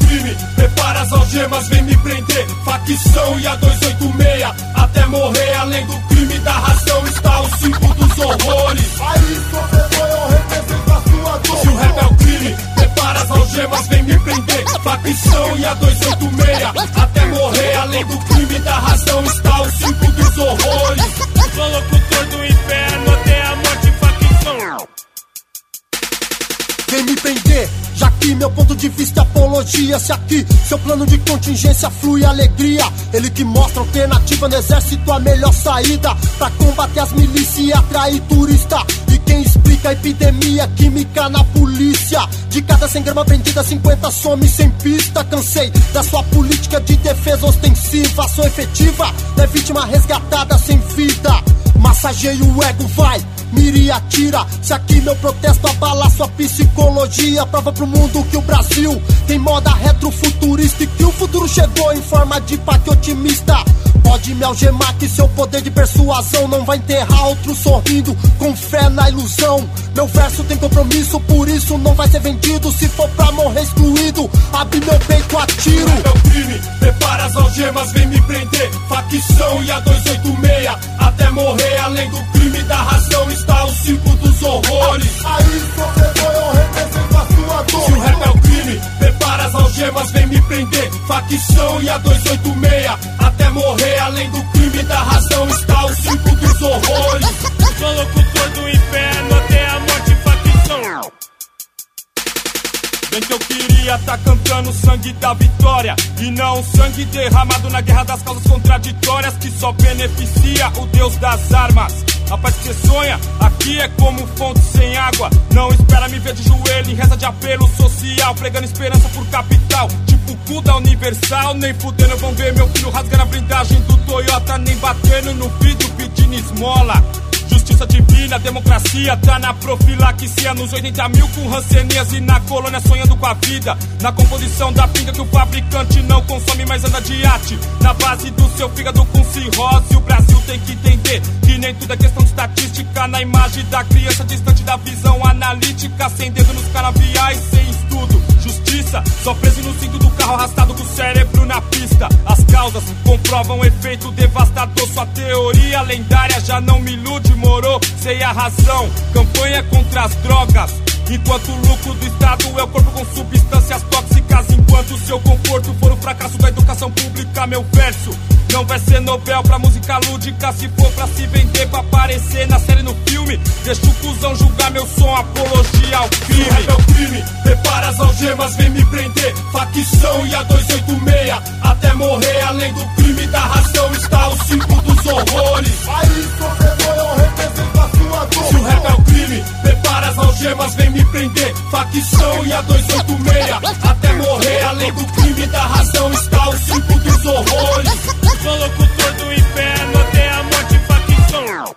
crime, prepara as algemas, vem me prender. Facção e a 286, até morrer. Além do crime da razão está o símbolo dos horrores. Aí, sofredor, eu represento a sua dor. Se o rap é o crime, prepara as algemas, vem me prender. Facção e a 286, até morrer. Além do crime da razão está o símbolo dos horrores. Sou locutor do inferno até a morte, facção. Vem me prender, já que meu ponto de vista é apologia. Se aqui seu plano de contingência flui alegria, ele que mostra alternativa no exército, a melhor saída pra combater as milícias e atrair turista. E quem explica a epidemia química na polícia? De cada 100 gramas prendida, 50 some sem pista. Cansei da sua política de defesa ostensiva. Ação efetiva, não é vítima resgatada sem vida. Massageia o ego, vai, mira e atira. Se aqui meu protesto abala sua psicologia, prova pro mundo que o Brasil tem moda retrofuturista e que o futuro chegou em forma de pacto otimista. Pode me algemar que seu poder de persuasão não vai enterrar outro sorrindo com fé na ilusão. Meu verso tem compromisso, por isso não vai ser vendido. Se for pra morrer excluído, abre meu peito, atiro. É o crime, prepara as algemas, vem me prender. Facção e a 286, até morrer. Além do crime da razão está o símbolo dos horrores. Aí, sofredor, eu represento a sua dor. Se o rap é o crime, prepara as algemas, vem me prender. Facção e a 286, até morrer. Além do crime da razão está o símbolo dos horrores. Sou locutor do inferno até a morte, facção. Bem que eu queria tá cantando o sangue da vitória e não o sangue derramado na guerra das causas contraditórias que só beneficia o Deus das armas. A paz que você sonha, aqui é como fonte sem água. Não espera me ver de joelho em reza de apelo social, pregando esperança por capital, tipo o cu da Universal. Nem fudendo vão ver meu filho rasgando a blindagem do Toyota, nem batendo no vidro pedindo esmola. Justiça divina, democracia tá na profilaxia. Nos 80 mil com rancenias e na colônia sonhando com a vida. Na composição da pinga que o fabricante não consome, mas anda de arte. Na base do seu fígado com cirrose. O Brasil tem que entender que nem tudo é questão de estatística. Na imagem da criança distante da visão analítica, sem dedo nos canaviais, sem estudo. Justiça, só preso no cinto do carro arrastado com o cérebro na pista. As causas comprovam o efeito devastador. Sua teoria lendária já não me ilude, moro, sei a razão. Campanha contra as drogas, enquanto o lucro do Estado é o corpo com substâncias tóxicas. Enquanto o seu conforto for o fracasso da educação pública, meu verso não vai ser Nobel pra música lúdica. Se for pra se vender, pra aparecer na série, no filme, deixa o cuzão julgar meu som, apologia ao crime. Se o rap é o crime, prepara as algemas, vem me prender. Facção e a 286, até morrer. Além do crime da razão está o símbolo dos horrores. Aí, sofredor, eu represento a sua dor. Se o rap é o crime, prepara as algemas, vem me prender. Facção e a 286, até morrer. Além do crime da razão está o símbolo dos horrores. Sou locutor do inferno até a morte, facção.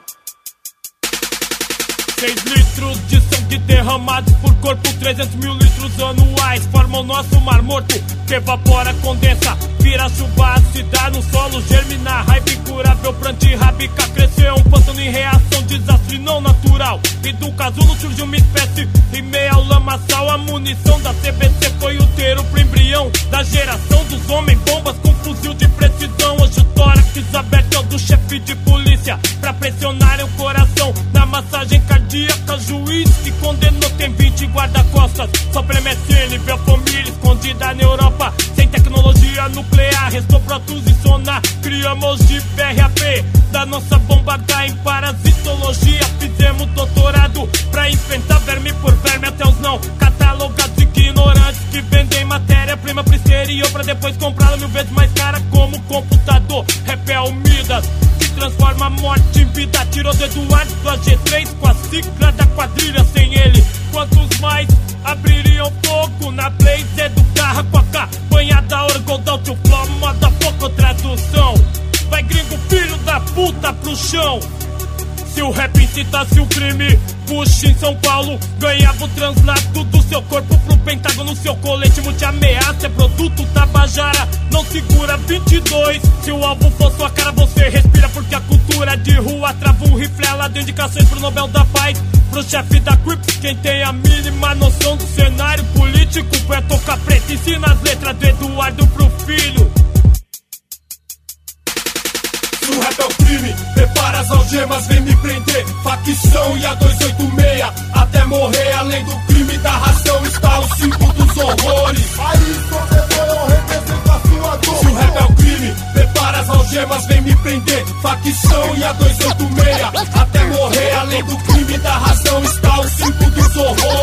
6 litros de sangue derramados por corpo, 300 mil litros anuais formam o nosso mar morto, que evapora, condensa, vira chuva ácida no solo, germina, raiva incurável, planta e rabica, cresceu um pântano em reação, desastre não natural. E do casulo surgiu uma espécie em meio ao lamaçal. A munição da CBC foi o útero pro embrião da geração dos homens bombas com fuzil de precisão. Hoje o tórax aberto é o do chefe de polícia pra pressionarem o coração na massagem cardíaca. Juiz que condenou tem 20 guarda-costas só pra MSN, vê a família escondida na Europa sem tecnologia nuclear. Restou Protus e Sonar, criamos de BRAP da nossa bomba H em parasitologia. Fizemos doutorado pra enfrentar verme por verme até os não catalogados ignorantes que vendem matéria-prima pro exterior pra depois comprá-la 1000 vezes mais cara como computador. Rap é o Midas que transforma a morte em vida. Tirou do Eduardo do AG3 com a sigla da quadrilha. Sem ele, quantos mais abririam fogo na blaze do carro com a campanha da Orgodal to Flow, moda pouco tradução. Vai gringo filho da puta pro chão. Se o rap incitasse o crime, Bush em São Paulo ganhava o translado do seu corpo pro Pentágono. Seu colete multi-ameaça é produto Tabajara, não segura 22. Se o alvo for sua cara, você respira, porque a cultura de rua trava um rifle. Ela deu indicações pro Nobel da Paz. pro chefe da Crips, quem tem a mínima noção do cenário político é tocar preto, ensina as letras do Eduardo pro filho. Se o rap é o crime, prepara as algemas, vem me prender. Facção e a 286, até morrer. Além do crime da ração está o símbolo dos horrores. Aí, sofredor, representa a sua dor. Se o rap é o crime, prepara as algemas, vem me prender. Facção e a 286, até morrer. Além do crime da razão está o símbolo dos horrores.